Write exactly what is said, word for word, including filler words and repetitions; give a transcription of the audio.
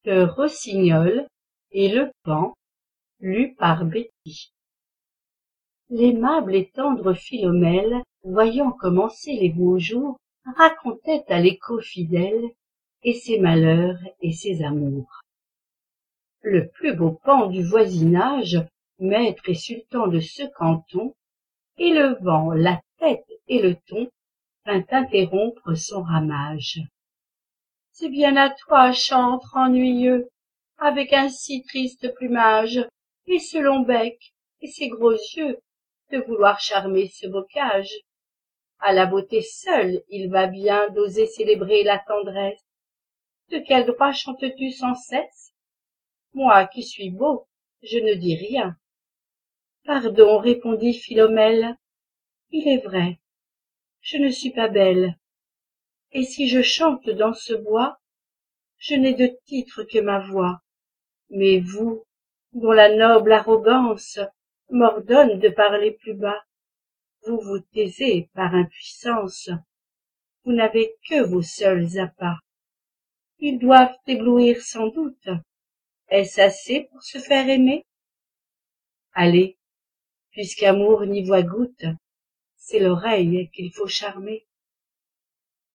Le rossignol et le paon, lu par Betty. L'aimable et tendre Philomèle, voyant commencer les beaux jours, racontait à l'écho fidèle et ses malheurs et ses amours. Le plus beau paon du voisinage, maître et sultan de ce canton, élevant la tête et le ton, vint interrompre son ramage. C'est bien à toi, chantre ennuyeux, avec un si triste plumage, et ce long bec, et ces gros yeux, de vouloir charmer ce bocage. À la beauté seule il va bien d'oser célébrer la tendresse. De quel droit chantes-tu sans cesse? Moi qui suis beau, je ne dis rien. Pardon, répondit Philomèle, il est vrai, je ne suis pas belle. Et si je chante dans ce bois, je n'ai de titre que ma voix. Mais vous, dont la noble arrogance m'ordonne de parler plus bas, vous vous taisez par impuissance, vous n'avez que vos seuls appas. Ils doivent éblouir sans doute. Est-ce assez pour se faire aimer? Allez, puisqu'amour n'y voit goutte, c'est l'oreille qu'il faut charmer.